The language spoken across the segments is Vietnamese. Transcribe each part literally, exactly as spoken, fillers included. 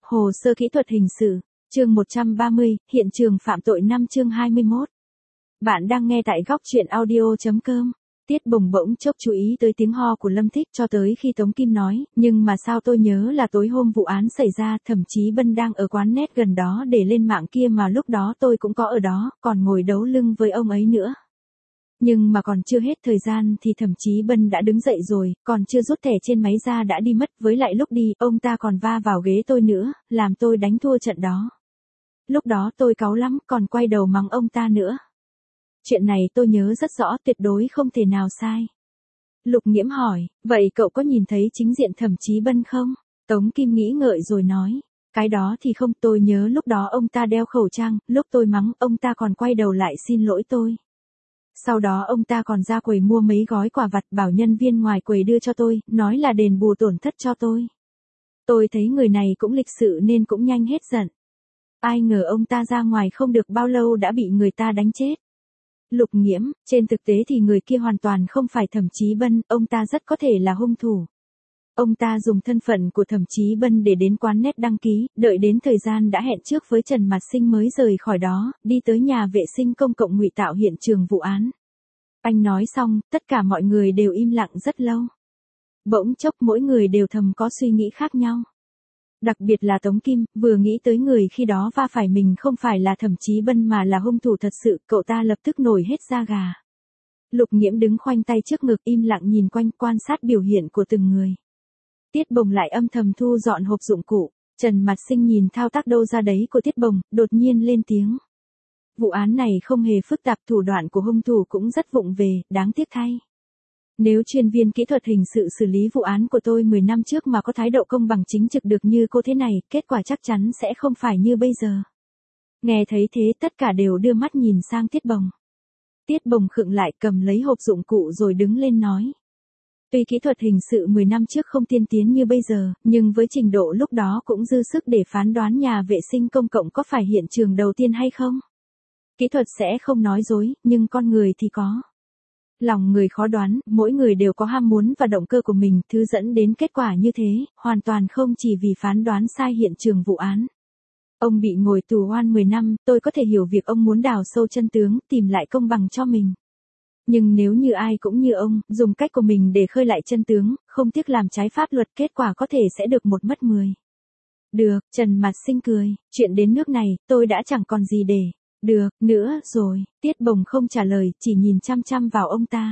Hồ sơ kỹ thuật hình sự, chương một trăm ba mươi, hiện trường phạm tội năm chương hai mươi mốt. Bạn đang nghe tại góc truyện audio.com. Tiết Bồng bỗng chốc chú ý tới tiếng ho của Lâm Thích cho tới khi Tống Kim nói, nhưng mà sao tôi nhớ là tối hôm vụ án xảy ra, thậm chí Bân đang ở quán net gần đó để lên mạng kia mà lúc đó tôi cũng có ở đó, còn ngồi đấu lưng với ông ấy nữa. Nhưng mà còn chưa hết thời gian thì thậm chí Bân đã đứng dậy rồi, còn chưa rút thẻ trên máy ra đã đi mất, với lại lúc đi, ông ta còn va vào ghế tôi nữa, làm tôi đánh thua trận đó. Lúc đó tôi cáu lắm, còn quay đầu mắng ông ta nữa. Chuyện này tôi nhớ rất rõ, tuyệt đối không thể nào sai. Lục Nghiễm hỏi, vậy cậu có nhìn thấy chính diện thẩm chí Bân không? Tống Kim nghĩ ngợi rồi nói, cái đó thì không, tôi nhớ lúc đó ông ta đeo khẩu trang, lúc tôi mắng, ông ta còn quay đầu lại xin lỗi tôi. Sau đó ông ta còn ra quầy mua mấy gói quà vặt bảo nhân viên ngoài quầy đưa cho tôi, nói là đền bù tổn thất cho tôi. Tôi thấy người này cũng lịch sự nên cũng nhanh hết giận. Ai ngờ ông ta ra ngoài không được bao lâu đã bị người ta đánh chết. Lục Nghiễm, trên thực tế thì người kia hoàn toàn không phải Thẩm Chí Bân, ông ta rất có thể là hung thủ. Ông ta dùng thân phận của Thẩm Chí Bân để đến quán net đăng ký, đợi đến thời gian đã hẹn trước với Trần Mạt Sinh mới rời khỏi đó, đi tới nhà vệ sinh công cộng ngụy tạo hiện trường vụ án. Anh nói xong, tất cả mọi người đều im lặng rất lâu. Bỗng chốc mỗi người đều thầm có suy nghĩ khác nhau. Đặc biệt là Tống Kim, vừa nghĩ tới người khi đó va phải mình không phải là Thẩm Chí Bân mà là hung thủ thật sự, cậu ta lập tức nổi hết da gà. Lục Nghiễm đứng khoanh tay trước ngực im lặng nhìn quanh quan sát biểu hiện của từng người. Tiết Bồng lại âm thầm thu dọn hộp dụng cụ. Trần Mạt Sinh nhìn thao tác đâu ra đấy của Tiết Bồng, đột nhiên lên tiếng. Vụ án này không hề phức tạp, thủ đoạn của hung thủ cũng rất vụng về, đáng tiếc thay. Nếu chuyên viên kỹ thuật hình sự xử lý vụ án của tôi mười năm trước mà có thái độ công bằng chính trực được như cô thế này, kết quả chắc chắn sẽ không phải như bây giờ. Nghe thấy thế tất cả đều đưa mắt nhìn sang Tiết Bồng. Tiết Bồng khựng lại cầm lấy hộp dụng cụ rồi đứng lên nói. Tuy kỹ thuật hình sự mười năm trước không tiên tiến như bây giờ, nhưng với trình độ lúc đó cũng dư sức để phán đoán nhà vệ sinh công cộng có phải hiện trường đầu tiên hay không. Kỹ thuật sẽ không nói dối, nhưng con người thì có. Lòng người khó đoán, mỗi người đều có ham muốn và động cơ của mình, thứ dẫn đến kết quả như thế, hoàn toàn không chỉ vì phán đoán sai hiện trường vụ án. Ông bị ngồi tù oan mười năm, tôi có thể hiểu việc ông muốn đào sâu chân tướng, tìm lại công bằng cho mình. Nhưng nếu như ai cũng như ông, dùng cách của mình để khơi lại chân tướng, không tiếc làm trái pháp luật, kết quả có thể sẽ được một mất mười. Được, Trần Mạt Sinh cười, chuyện đến nước này, tôi đã chẳng còn gì để. Được, nữa, rồi, Tiết Bồng không trả lời, chỉ nhìn chăm chăm vào ông ta.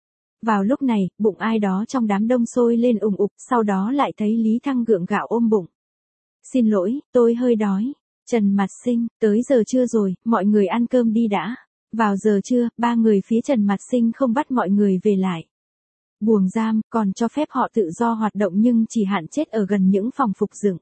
Vào lúc này, bụng ai đó trong đám đông sôi lên ủng ục, sau đó lại thấy Lý Thăng gượng gạo ôm bụng. Xin lỗi, tôi hơi đói. Trần Mạt Sinh, tới giờ trưa rồi, mọi người ăn cơm đi đã. Vào giờ trưa, ba người phía Trần Mạt Sinh không bắt mọi người về lại buồng giam, còn cho phép họ tự do hoạt động nhưng chỉ hạn chết ở gần những phòng phục dựng.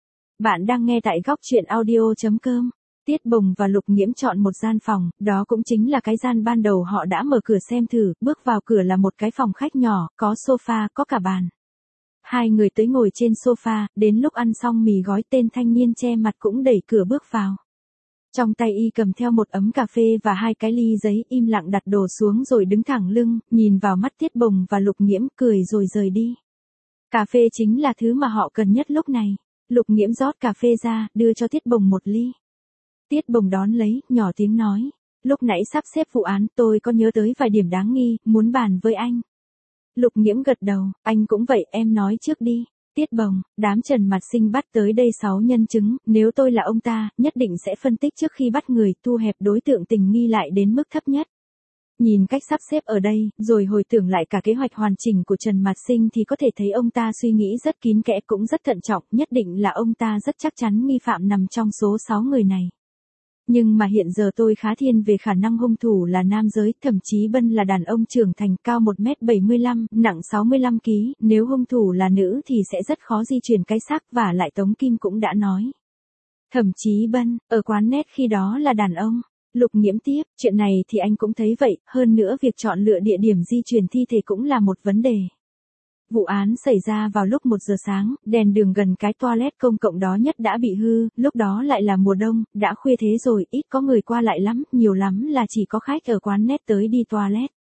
Bạn đang nghe tại góc truyện audio.com. Tiết Bồng và Lục Nghiễm chọn một gian phòng, đó cũng chính là cái gian ban đầu họ đã mở cửa xem thử, bước vào cửa là một cái phòng khách nhỏ, có sofa, có cả bàn. Hai người tới ngồi trên sofa, đến lúc ăn xong mì gói tên thanh niên che mặt cũng đẩy cửa bước vào. Trong tay y cầm theo một ấm cà phê và hai cái ly giấy, im lặng đặt đồ xuống rồi đứng thẳng lưng, nhìn vào mắt Tiết Bồng và Lục Nghiễm, cười rồi rời đi. Cà phê chính là thứ mà họ cần nhất lúc này. Lục Nghiễm rót cà phê ra, đưa cho Tiết Bồng một ly. Tiết Bồng đón lấy, nhỏ tiếng nói. Lúc nãy sắp xếp vụ án, tôi có nhớ tới vài điểm đáng nghi, muốn bàn với anh. Lục Nghiễm gật đầu, anh cũng vậy, em nói trước đi. Tiết Bồng, đám Trần Mạt Sinh bắt tới đây sáu nhân chứng, nếu tôi là ông ta, nhất định sẽ phân tích trước khi bắt người, thu hẹp đối tượng tình nghi lại đến mức thấp nhất. Nhìn cách sắp xếp ở đây, rồi hồi tưởng lại cả kế hoạch hoàn chỉnh của Trần Mạt Sinh thì có thể thấy ông ta suy nghĩ rất kín kẽ cũng rất thận trọng, nhất định là ông ta rất chắc chắn nghi phạm nằm trong số sáu người này. Nhưng mà hiện giờ tôi khá thiên về khả năng hung thủ là nam giới, thậm chí Bân là đàn ông trưởng thành cao một mét bảy mươi lăm, nặng sáu mươi lăm ki lô gam, nếu hung thủ là nữ thì sẽ rất khó di chuyển cái xác, và lại Tống Kim cũng đã nói. Thậm chí Bân, ở quán net khi đó là đàn ông. Lục Nghiễm tiếp, chuyện này thì anh cũng thấy vậy, hơn nữa việc chọn lựa địa điểm di chuyển thi thể cũng là một vấn đề. Vụ án xảy ra vào lúc một giờ sáng, đèn đường gần cái toilet công cộng đó nhất đã bị hư, lúc đó lại là mùa đông, đã khuya thế rồi, ít có người qua lại lắm, nhiều lắm là chỉ có khách ở quán net tới đi toilet.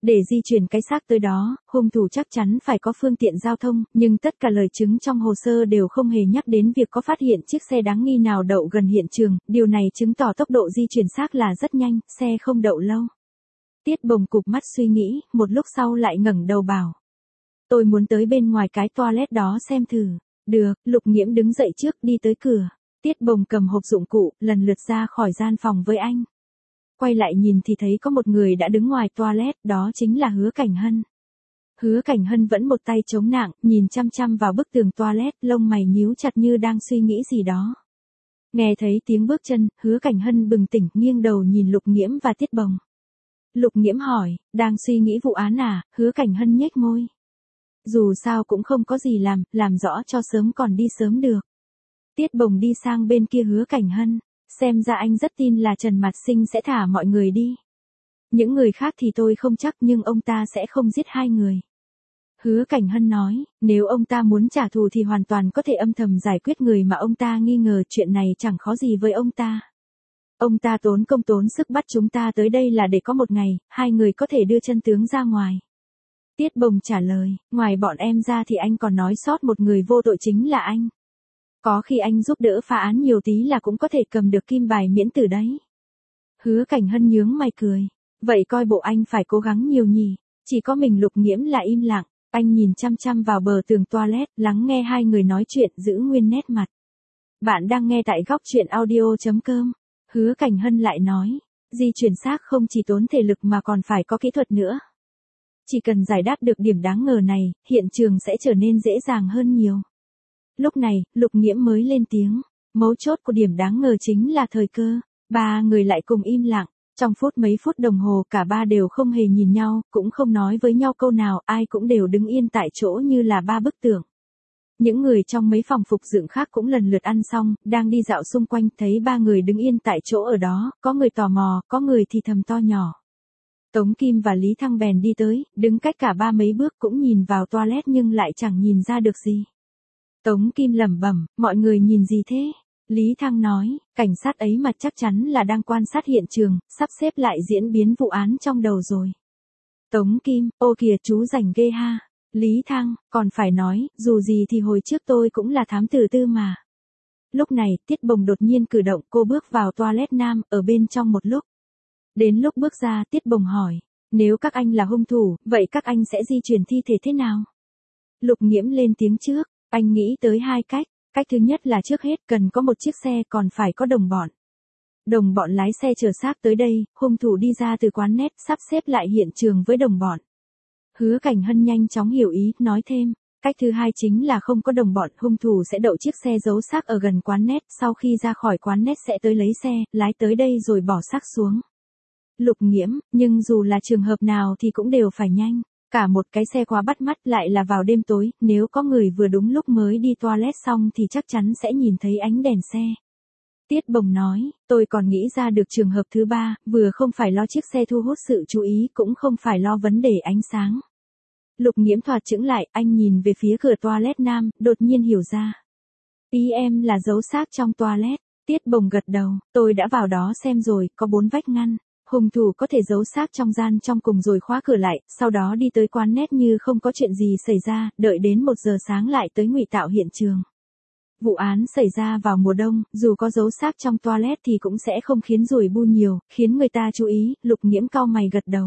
Để di chuyển cái xác tới đó, hung thủ chắc chắn phải có phương tiện giao thông, nhưng tất cả lời chứng trong hồ sơ đều không hề nhắc đến việc có phát hiện chiếc xe đáng nghi nào đậu gần hiện trường, điều này chứng tỏ tốc độ di chuyển xác là rất nhanh, xe không đậu lâu. Tiết Bồng cụp mắt suy nghĩ, một lúc sau lại ngẩng đầu bảo. Tôi muốn tới bên ngoài cái toilet đó xem thử. Được, Lục Nghiễm đứng dậy trước đi tới cửa. Tiết Bồng cầm hộp dụng cụ, lần lượt ra khỏi gian phòng với anh. Quay lại nhìn thì thấy có một người đã đứng ngoài toilet, đó chính là Hứa Cảnh Hân. Hứa Cảnh Hân vẫn một tay chống nạng, nhìn chăm chăm vào bức tường toilet, lông mày nhíu chặt như đang suy nghĩ gì đó. Nghe thấy tiếng bước chân, Hứa Cảnh Hân bừng tỉnh, nghiêng đầu nhìn Lục Nghiễm và Tiết Bồng. Lục Nghiễm hỏi, đang suy nghĩ vụ án à? Hứa Cảnh Hân nhếch môi. Dù sao cũng không có gì làm, làm rõ cho sớm còn đi sớm được. Tiết Bồng đi sang bên kia Hứa Cảnh Hân, xem ra anh rất tin là Trần Mạt Sinh sẽ thả mọi người đi. Những người khác thì tôi không chắc, nhưng ông ta sẽ không giết hai người. Hứa Cảnh Hân nói, nếu ông ta muốn trả thù thì hoàn toàn có thể âm thầm giải quyết người mà ông ta nghi ngờ, chuyện này chẳng khó gì với ông ta. Ông ta tốn công tốn sức bắt chúng ta tới đây là để có một ngày, hai người có thể đưa chân tướng ra ngoài. Tiết Bồng trả lời, ngoài bọn em ra thì anh còn nói sót một người vô tội chính là anh. Có khi anh giúp đỡ phá án nhiều tí là cũng có thể cầm được kim bài miễn tử đấy. Hứa Cảnh Hân nhướng mày cười. Vậy coi bộ anh phải cố gắng nhiều nhỉ. Chỉ có mình Lục Nghiễm là im lặng. Anh nhìn chăm chăm vào bờ tường toilet, lắng nghe hai người nói chuyện, giữ nguyên nét mặt. Bạn đang nghe tại góc truyện audio chấm com. Hứa Cảnh Hân lại nói, di chuyển xác không chỉ tốn thể lực mà còn phải có kỹ thuật nữa. Chỉ cần giải đáp được điểm đáng ngờ này, hiện trường sẽ trở nên dễ dàng hơn nhiều. Lúc này, Lục Nghiễm mới lên tiếng. Mấu chốt của điểm đáng ngờ chính là thời cơ. Ba người lại cùng im lặng. Trong phút mấy phút đồng hồ cả ba đều không hề nhìn nhau, cũng không nói với nhau câu nào, ai cũng đều đứng yên tại chỗ như là ba bức tượng. Những người trong mấy phòng phục dựng khác cũng lần lượt ăn xong, đang đi dạo xung quanh, thấy ba người đứng yên tại chỗ ở đó, có người tò mò, có người thì thầm to nhỏ. Tống Kim và Lý Thăng bèn đi tới, đứng cách cả ba mấy bước cũng nhìn vào toilet nhưng lại chẳng nhìn ra được gì. Tống Kim lẩm bẩm, mọi người nhìn gì thế? Lý Thăng nói, cảnh sát ấy mà chắc chắn là đang quan sát hiện trường, sắp xếp lại diễn biến vụ án trong đầu rồi. Tống Kim, ô kìa chú rảnh ghê ha. Lý Thăng, còn phải nói, dù gì thì hồi trước tôi cũng là thám tử tư mà. Lúc này, Tiết Bồng đột nhiên cử động, cô bước vào toilet nam, ở bên trong một lúc. Đến lúc bước ra, Tiết Bồng hỏi, nếu các anh là hung thủ, vậy các anh sẽ di chuyển thi thể thế nào? Lục Nghiễm lên tiếng trước, anh nghĩ tới hai cách. Cách thứ nhất là trước hết cần có một chiếc xe, còn phải có đồng bọn. Đồng bọn lái xe chở xác tới đây, hung thủ đi ra từ quán net, sắp xếp lại hiện trường với đồng bọn. Hứa Cảnh Hân nhanh chóng hiểu ý, nói thêm, cách thứ hai chính là không có đồng bọn, hung thủ sẽ đậu chiếc xe giấu xác ở gần quán net, sau khi ra khỏi quán net sẽ tới lấy xe, lái tới đây rồi bỏ xác xuống. Lục Nghiễm, nhưng dù là trường hợp nào thì cũng đều phải nhanh. Cả một cái xe quá bắt mắt, lại là vào đêm tối, nếu có người vừa đúng lúc mới đi toilet xong thì chắc chắn sẽ nhìn thấy ánh đèn xe. Tiết Bồng nói, tôi còn nghĩ ra được trường hợp thứ ba, vừa không phải lo chiếc xe thu hút sự chú ý, cũng không phải lo vấn đề ánh sáng. Lục Nghiễm thoạt chững lại, anh nhìn về phía cửa toilet nam, đột nhiên hiểu ra. Ý em là giấu xác trong toilet. Tiết Bồng gật đầu, tôi đã vào đó xem rồi, có bốn vách ngăn. Hung thủ có thể giấu xác trong gian trong cùng rồi khóa cửa lại, sau đó đi tới quán net như không có chuyện gì xảy ra, đợi đến một giờ sáng lại tới ngụy tạo hiện trường. Vụ án xảy ra vào mùa đông, dù có giấu xác trong toilet thì cũng sẽ không khiến ruồi bu nhiều, khiến người ta chú ý. Lục Nghiễm cau mày gật đầu.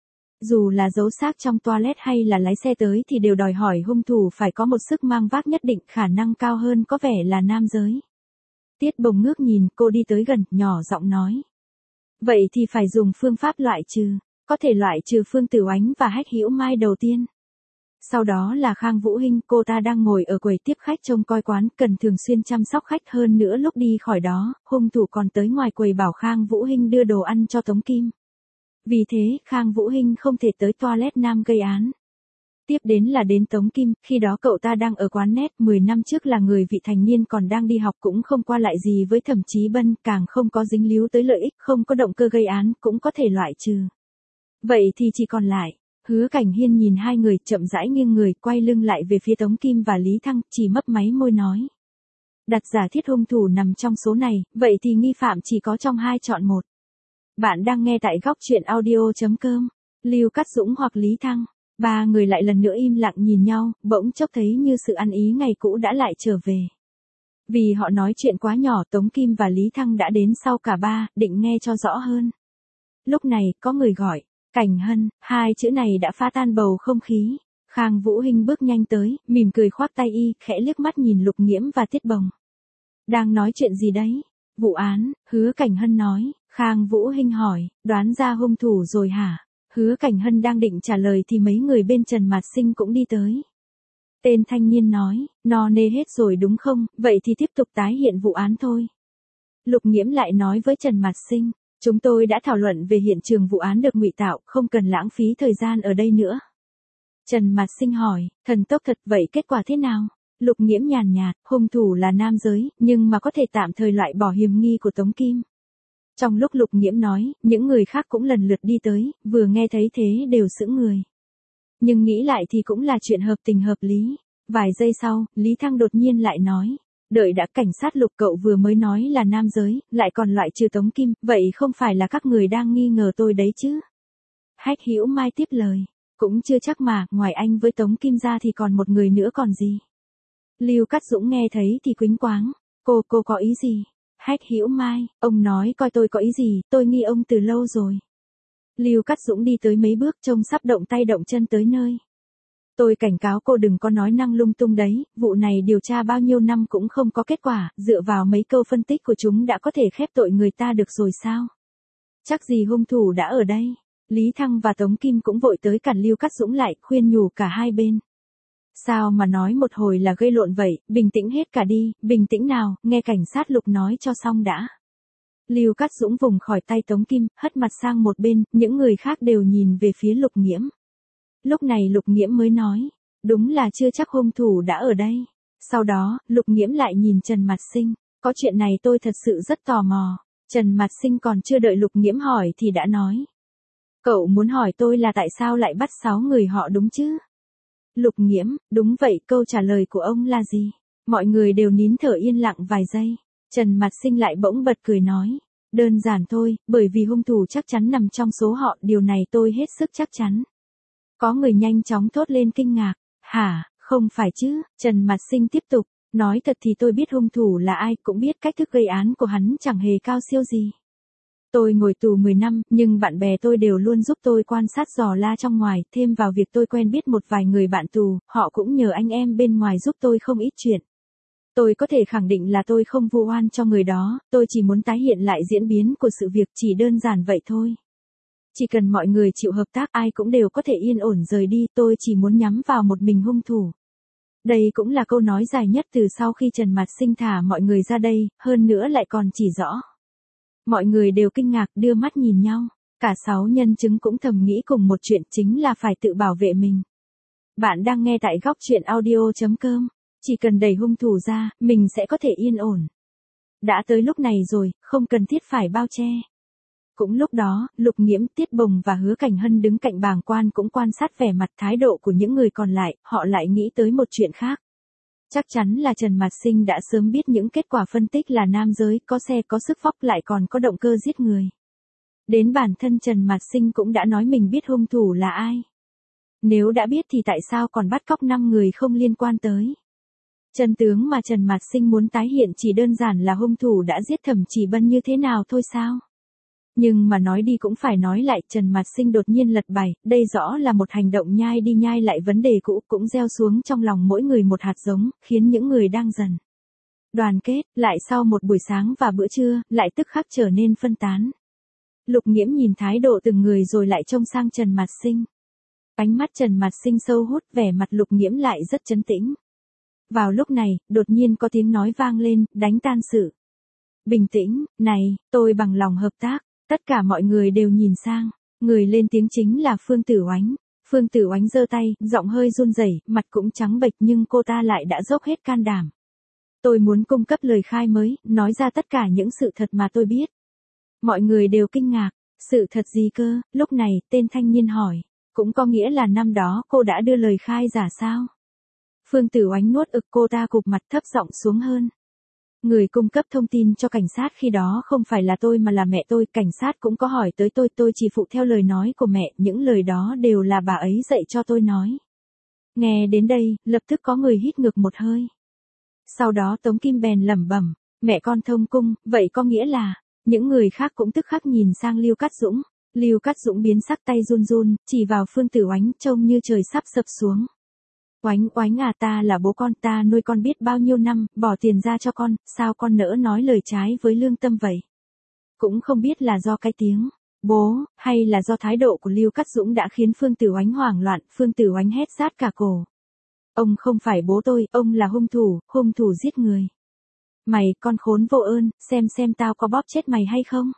Dù là giấu xác trong toilet hay là lái xe tới thì đều đòi hỏi hung thủ phải có một sức mang vác nhất định, khả năng cao hơn có vẻ là nam giới. Tiết Bồng ngước nhìn, cô đi tới gần, nhỏ giọng nói. Vậy thì phải dùng phương pháp loại trừ, có thể loại trừ Phương Tử Oánh và Hách Hữu Mai đầu tiên. Sau đó là Khang Vũ Hinh, cô ta đang ngồi ở quầy tiếp khách trông coi quán, cần thường xuyên chăm sóc khách, hơn nữa lúc đi khỏi đó, hung thủ còn tới ngoài quầy bảo Khang Vũ Hinh đưa đồ ăn cho Tống Kim. Vì thế, Khang Vũ Hinh không thể tới toilet nam gây án. Tiếp đến là đến Tống Kim, khi đó cậu ta đang ở quán net, mười năm trước là người vị thành niên còn đang đi học, cũng không qua lại gì với Thẩm Chí Bân, càng không có dính líu tới lợi ích, không có động cơ gây án, cũng có thể loại trừ. Vậy thì chỉ còn lại, Hứa Cảnh Hiên nhìn hai người, chậm rãi nghiêng người, quay lưng lại về phía Tống Kim và Lý Thăng, chỉ mấp máy môi nói. Đặt giả thiết hung thủ nằm trong số này, vậy thì nghi phạm chỉ có trong hai chọn một. Bạn đang nghe tại góc truyện audio chấm com. Lưu Cát Dũng hoặc Lý Thăng. Ba người lại lần nữa im lặng nhìn nhau, bỗng chốc thấy như sự ăn ý ngày cũ đã lại trở về. Vì họ nói chuyện quá nhỏ, Tống Kim và Lý Thăng đã đến sau cả ba, định nghe cho rõ hơn. Lúc này, có người gọi, Cảnh Hân, hai chữ này đã phá tan bầu không khí. Khang Vũ Hinh bước nhanh tới, mỉm cười khoác tay y, khẽ liếc mắt nhìn Lục Nghiễm và Tiết Bồng. Đang nói chuyện gì đấy? Vụ án, Hứa Cảnh Hân nói. Khang Vũ Hinh hỏi, đoán ra hung thủ rồi hả? Hứa Cảnh Hân đang định trả lời thì mấy người bên Trần Mạt Sinh cũng đi tới. Tên thanh niên nói, no nê hết rồi đúng không, vậy thì tiếp tục tái hiện vụ án thôi. Lục Nghiễm lại nói với Trần Mạt Sinh, chúng tôi đã thảo luận về hiện trường vụ án được ngụy tạo, không cần lãng phí thời gian ở đây nữa. Trần Mạt Sinh hỏi, thần tốc thật vậy kết quả thế nào? Lục Nghiễm nhàn nhạt, hung thủ là nam giới, nhưng mà có thể tạm thời loại bỏ hiểm nghi của Tống Kim. Trong lúc Lục Nghiễm nói, những người khác cũng lần lượt đi tới, vừa nghe thấy thế đều sững người. Nhưng nghĩ lại thì cũng là chuyện hợp tình hợp lý. Vài giây sau, Lý Thăng đột nhiên lại nói, đợi đã, cảnh sát Lục cậu vừa mới nói là nam giới, lại còn loại trừ Tống Kim, vậy không phải là các người đang nghi ngờ tôi đấy chứ? Hách Hữu Mai tiếp lời, cũng chưa chắc mà, ngoài anh với Tống Kim ra thì còn một người nữa còn gì. Lưu Cát Dũng nghe thấy thì quýnh quáng, cô, cô có ý gì? Hách Hữu Mai, ông nói coi tôi có ý gì, tôi nghi ông từ lâu rồi. Lưu Cát Dũng đi tới mấy bước trông sắp động tay động chân tới nơi. Tôi cảnh cáo cô đừng có nói năng lung tung đấy, vụ này điều tra bao nhiêu năm cũng không có kết quả, dựa vào mấy câu phân tích của chúng đã có thể khép tội người ta được rồi sao? Chắc gì hung thủ đã ở đây. Lý Thăng và Tống Kim cũng vội tới cản Lưu Cát Dũng lại, khuyên nhủ cả hai bên. Sao mà nói một hồi là gây lộn vậy, bình tĩnh hết cả đi, bình tĩnh nào, nghe cảnh sát Lục nói cho xong đã. Lưu Cát Dũng vùng khỏi tay Tống Kim, hất mặt sang một bên, những người khác đều nhìn về phía Lục Nghiễm. Lúc này Lục Nghiễm mới nói, đúng là chưa chắc hung thủ đã ở đây. Sau đó, Lục Nghiễm lại nhìn Trần Mạt Sinh, có chuyện này tôi thật sự rất tò mò. Trần Mạt Sinh còn chưa đợi Lục Nghiễm hỏi thì đã nói. Cậu muốn hỏi tôi là tại sao lại bắt sáu người họ đúng chứ? Lục Nghiễm, đúng vậy, câu trả lời của ông là gì? Mọi người đều nín thở yên lặng vài giây. Trần Mạt Sinh lại bỗng bật cười nói. Đơn giản thôi, bởi vì hung thủ chắc chắn nằm trong số họ, điều này tôi hết sức chắc chắn. Có người nhanh chóng thốt lên kinh ngạc. Hả, không phải chứ? Trần Mạt Sinh tiếp tục. Nói thật thì tôi biết hung thủ là ai, cũng biết cách thức gây án của hắn chẳng hề cao siêu gì. Tôi ngồi tù mười năm, nhưng bạn bè tôi đều luôn giúp tôi quan sát dò la trong ngoài, thêm vào việc tôi quen biết một vài người bạn tù, họ cũng nhờ anh em bên ngoài giúp tôi không ít chuyện. Tôi có thể khẳng định là tôi không vu oan cho người đó, tôi chỉ muốn tái hiện lại diễn biến của sự việc, chỉ đơn giản vậy thôi. Chỉ cần mọi người chịu hợp tác, ai cũng đều có thể yên ổn rời đi, tôi chỉ muốn nhắm vào một mình hung thủ. Đây cũng là câu nói dài nhất từ sau khi Trần Mạt Sinh thả mọi người ra đây, hơn nữa lại còn chỉ rõ. Mọi người đều kinh ngạc đưa mắt nhìn nhau, cả sáu nhân chứng cũng thầm nghĩ cùng một chuyện, chính là phải tự bảo vệ mình. Bạn đang nghe tại góc truyện audio chấm com, chỉ cần đẩy hung thủ ra, mình sẽ có thể yên ổn. Đã tới lúc này rồi, không cần thiết phải bao che. Cũng lúc đó, Lục Nghiễm, Tiết Bồng và Hứa Cảnh Hân đứng cạnh bàng quan cũng quan sát vẻ mặt thái độ của những người còn lại, họ lại nghĩ tới một chuyện khác. Chắc chắn là Trần Mạt Sinh đã sớm biết những kết quả phân tích là nam giới, có xe có sức vóc lại còn có động cơ giết người. Đến bản thân Trần Mạt Sinh cũng đã nói mình biết hung thủ là ai. Nếu đã biết thì tại sao còn bắt cóc năm người không liên quan tới. Chân tướng mà Trần Mạt Sinh muốn tái hiện chỉ đơn giản là hung thủ đã giết Thẩm Chỉ Bân như thế nào thôi sao? Nhưng mà nói đi cũng phải nói lại, Trần Mạt Sinh đột nhiên lật bài, đây rõ là một hành động nhai đi nhai lại vấn đề cũ, cũng gieo xuống trong lòng mỗi người một hạt giống, khiến những người đang dần đoàn kết, lại sau một buổi sáng và bữa trưa, lại tức khắc trở nên phân tán. Lục Nghiễm nhìn thái độ từng người rồi lại trông sang Trần Mạt Sinh. Ánh mắt Trần Mạt Sinh sâu hút, vẻ mặt Lục Nghiễm lại rất trấn tĩnh. Vào lúc này, đột nhiên có tiếng nói vang lên, đánh tan sự bình tĩnh. Này, tôi bằng lòng hợp tác. Tất cả mọi người đều nhìn sang, người lên tiếng chính là Phương Tử Oánh. Phương Tử Oánh giơ tay, giọng hơi run rẩy, mặt cũng trắng bệch nhưng cô ta lại đã dốc hết can đảm. Tôi muốn cung cấp lời khai mới, nói ra tất cả những sự thật mà tôi biết. Mọi người đều kinh ngạc, sự thật gì cơ? Lúc này, tên thanh niên hỏi, cũng có nghĩa là năm đó cô đã đưa lời khai giả sao? Phương Tử Oánh nuốt ực, cô ta cụp mặt thấp giọng xuống hơn. Người cung cấp thông tin cho cảnh sát khi đó không phải là tôi mà là mẹ tôi, cảnh sát cũng có hỏi tới tôi, tôi chỉ phụ theo lời nói của mẹ, những lời đó đều là bà ấy dạy cho tôi nói. Nghe đến đây, lập tức có người hít ngược một hơi. Sau đó Tống Kim bèn lẩm bẩm, mẹ con thông cung, vậy có nghĩa là, những người khác cũng tức khắc nhìn sang Lưu Cát Dũng. Lưu Cát Dũng biến sắc, tay run run, chỉ vào Phương Tử Oánh, trông như trời sắp sập xuống. Oánh Oánh à, ta là bố con, ta nuôi con biết bao nhiêu năm, bỏ tiền ra cho con, sao con nỡ nói lời trái với lương tâm vậy? Cũng không biết là do cái tiếng bố, hay là do thái độ của Lưu Cát Dũng đã khiến Phương Tử Oánh hoảng loạn. Phương Tử Oánh hét rát cả cổ. Ông không phải bố tôi, ông là hung thủ, hung thủ giết người. Mày, con khốn vô ơn, xem xem tao có bóp chết mày hay không?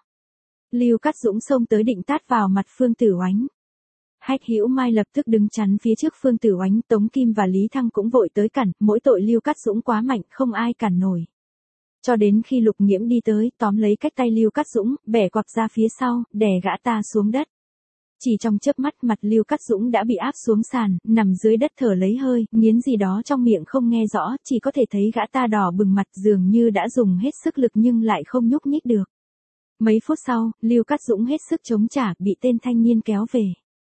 Lưu Cát Dũng xông tới định tát vào mặt Phương Tử Oánh. Hách Hữu Mai lập tức đứng chắn phía trước Phương Tử Oánh, Tống Kim và Lý Thăng cũng vội tới cản, mỗi tội Lưu Cát Dũng quá mạnh, không ai cản nổi. Cho đến khi Lục Nghiễm đi tới, tóm lấy cách tay Lưu Cát Dũng, bẻ quặp ra phía sau, đè gã ta xuống đất. Chỉ trong chớp mắt, mặt Lưu Cát Dũng đã bị áp xuống sàn, nằm dưới đất thở lấy hơi, nghiến gì đó trong miệng không nghe rõ, chỉ có thể thấy gã ta đỏ bừng mặt, dường như đã dùng hết sức lực nhưng lại không nhúc nhích được. Mấy phút sau, Lưu Cát Dũng hết sức chống trả, bị tên thanh niên kéo về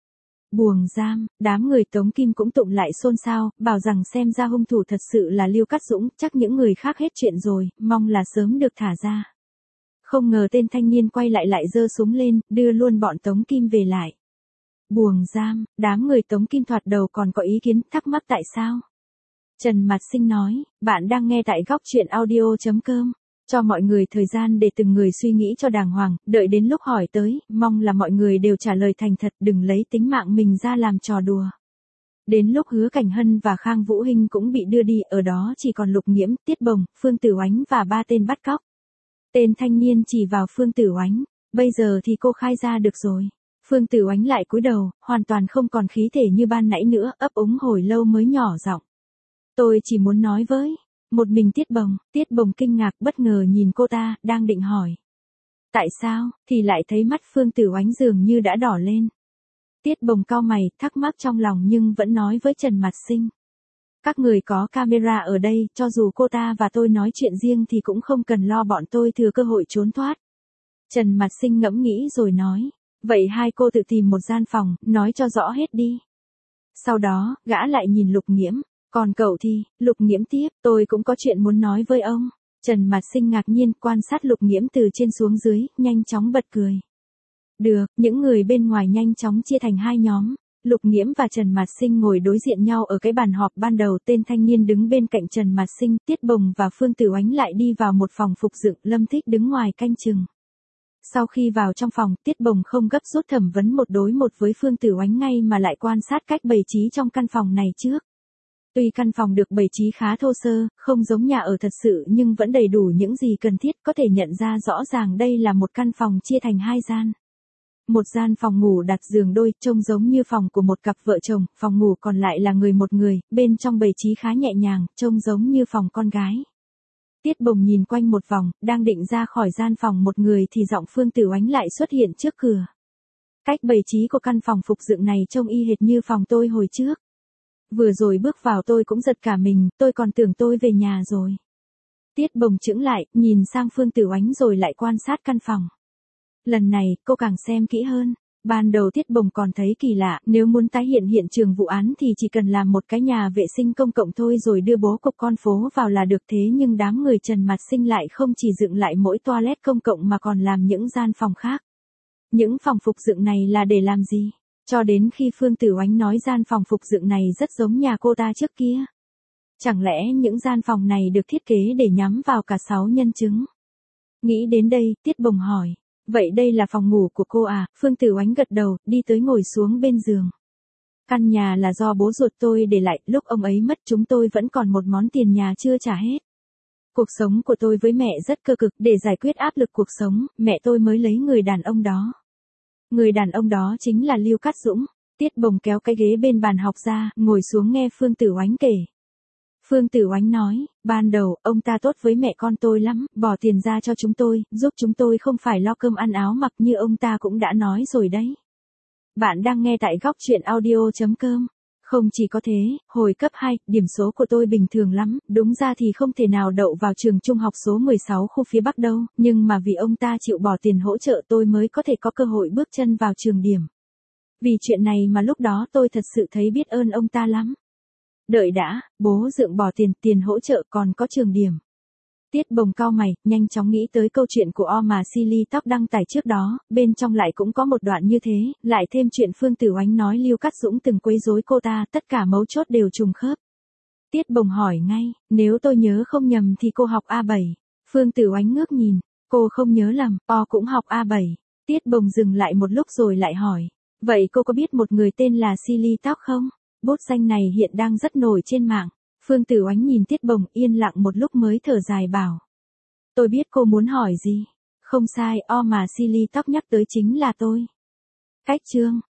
buồng giam. Đám người Tống Kim cũng tụng lại xôn xao, bảo rằng xem ra hung thủ thật sự là Lưu Cát Dũng, chắc những người khác hết chuyện rồi, mong là sớm được thả ra. Không ngờ tên thanh niên quay lại lại giơ súng lên, đưa luôn bọn Tống Kim về lại buồng giam. Đám người Tống Kim thoạt đầu còn có ý kiến, thắc mắc tại sao. Trần Mạt Sinh nói, bạn đang nghe tại góc truyện audio chấm com. Cho mọi người thời gian để từng người suy nghĩ cho đàng hoàng, đợi đến lúc hỏi tới, mong là mọi người đều trả lời thành thật, đừng lấy tính mạng mình ra làm trò đùa. Đến lúc Hứa Cảnh Hân và Khang Vũ Hinh cũng bị đưa đi, ở đó chỉ còn Lục Nghiễm, Tiết Bồng, Phương Tử Oánh và ba tên bắt cóc. Tên thanh niên chỉ vào Phương Tử Oánh, bây giờ thì cô khai ra được rồi. Phương Tử Oánh lại cúi đầu, hoàn toàn không còn khí thể như ban nãy nữa, ấp úng hồi lâu mới nhỏ giọng. Tôi chỉ muốn nói với một mình Tiết Bồng. Tiết Bồng kinh ngạc bất ngờ nhìn cô ta, đang định hỏi tại sao, thì lại thấy mắt Phương Tử Oánh dường như đã đỏ lên. Tiết Bồng cau mày, thắc mắc trong lòng nhưng vẫn nói với Trần Mạt Sinh. Các người có camera ở đây, cho dù cô ta và tôi nói chuyện riêng thì cũng không cần lo bọn tôi thừa cơ hội trốn thoát. Trần Mạt Sinh ngẫm nghĩ rồi nói, vậy hai cô tự tìm một gian phòng, nói cho rõ hết đi. Sau đó, gã lại nhìn Lục Nghiễm. Còn cậu thì, Lục Nghiễm tiếp, tôi cũng có chuyện muốn nói với ông. Trần Mạt Sinh ngạc nhiên quan sát Lục Nghiễm từ trên xuống dưới, nhanh chóng bật cười. Được, những người bên ngoài nhanh chóng chia thành hai nhóm. Lục Nghiễm và Trần Mạt Sinh ngồi đối diện nhau ở cái bàn họp ban đầu, tên thanh niên đứng bên cạnh Trần Mạt Sinh, Tiết Bồng và Phương Tử Oánh lại đi vào một phòng phục dựng, Lâm Thích đứng ngoài canh chừng. Sau khi vào trong phòng, Tiết Bồng không gấp rút thẩm vấn một đối một với Phương Tử Oánh ngay mà lại quan sát cách bày trí trong căn phòng này trước. Tuy căn phòng được bày trí khá thô sơ, không giống nhà ở thật sự nhưng vẫn đầy đủ những gì cần thiết, có thể nhận ra rõ ràng đây là một căn phòng chia thành hai gian. Một gian phòng ngủ đặt giường đôi, trông giống như phòng của một cặp vợ chồng, phòng ngủ còn lại là người một người, bên trong bày trí khá nhẹ nhàng, trông giống như phòng con gái. Tiết Bồng nhìn quanh một vòng, đang định ra khỏi gian phòng một người thì giọng Phương Tử Oánh lại xuất hiện trước cửa. Cách bày trí của căn phòng phục dựng này trông y hệt như phòng tôi hồi trước. Vừa rồi bước vào tôi cũng giật cả mình, tôi còn tưởng tôi về nhà rồi. Tiết Bồng chững lại, nhìn sang Phương Tử Oánh rồi lại quan sát căn phòng. Lần này, cô càng xem kỹ hơn. Ban đầu Tiết Bồng còn thấy kỳ lạ, nếu muốn tái hiện hiện trường vụ án thì chỉ cần làm một cái nhà vệ sinh công cộng thôi rồi đưa bố cục con phố vào là được, thế nhưng đám người Trần Mạt Sinh lại không chỉ dựng lại mỗi toilet công cộng mà còn làm những gian phòng khác. Những phòng phục dựng này là để làm gì? Cho đến khi Phương Tử Oánh nói gian phòng phục dựng này rất giống nhà cô ta trước kia. Chẳng lẽ những gian phòng này được thiết kế để nhắm vào cả sáu nhân chứng? Nghĩ đến đây, Tiết Bồng hỏi, vậy đây là phòng ngủ của cô à? Phương Tử Oánh gật đầu, đi tới ngồi xuống bên giường. Căn nhà là do bố ruột tôi để lại, lúc ông ấy mất chúng tôi vẫn còn một món tiền nhà chưa trả hết. Cuộc sống của tôi với mẹ rất cơ cực, để giải quyết áp lực cuộc sống, mẹ tôi mới lấy người đàn ông đó. Người đàn ông đó chính là Lưu Cát Dũng. Tiết Bồng kéo cái ghế bên bàn học ra, ngồi xuống nghe Phương Tử Oánh kể. Phương Tử Oánh nói, ban đầu, ông ta tốt với mẹ con tôi lắm, bỏ tiền ra cho chúng tôi, giúp chúng tôi không phải lo cơm ăn áo mặc như ông ta cũng đã nói rồi đấy. Bạn đang nghe tại góc truyện audio chấm com. Không chỉ có thế, hồi cấp hai, điểm số của tôi bình thường lắm, đúng ra thì không thể nào đậu vào trường trung học số mười sáu khu phía Bắc đâu, nhưng mà vì ông ta chịu bỏ tiền hỗ trợ tôi mới có thể có cơ hội bước chân vào trường điểm. Vì chuyện này mà lúc đó tôi thật sự thấy biết ơn ông ta lắm. Đợi đã, bố dượng bỏ tiền, tiền hỗ trợ còn có trường điểm. Tiết Bồng cau mày, nhanh chóng nghĩ tới câu chuyện của O mà Silly Talk đăng tải trước đó, bên trong lại cũng có một đoạn như thế, lại thêm chuyện Phương Tử Oánh nói Lưu Cát Dũng từng quấy rối cô ta, tất cả mấu chốt đều trùng khớp. Tiết Bồng hỏi ngay, nếu tôi nhớ không nhầm thì cô học A bảy. Phương Tử Oánh ngước nhìn, cô không nhớ lầm, O cũng học A bảy. Tiết Bồng dừng lại một lúc rồi lại hỏi, vậy cô có biết một người tên là Silly Talk không? Bút danh này hiện đang rất nổi trên mạng. Phương Tử Oánh nhìn Tiết Bồng yên lặng một lúc mới thở dài bảo. Tôi biết cô muốn hỏi gì. Không sai, O mà Silly Talk nhắc tới chính là tôi. Cách chương.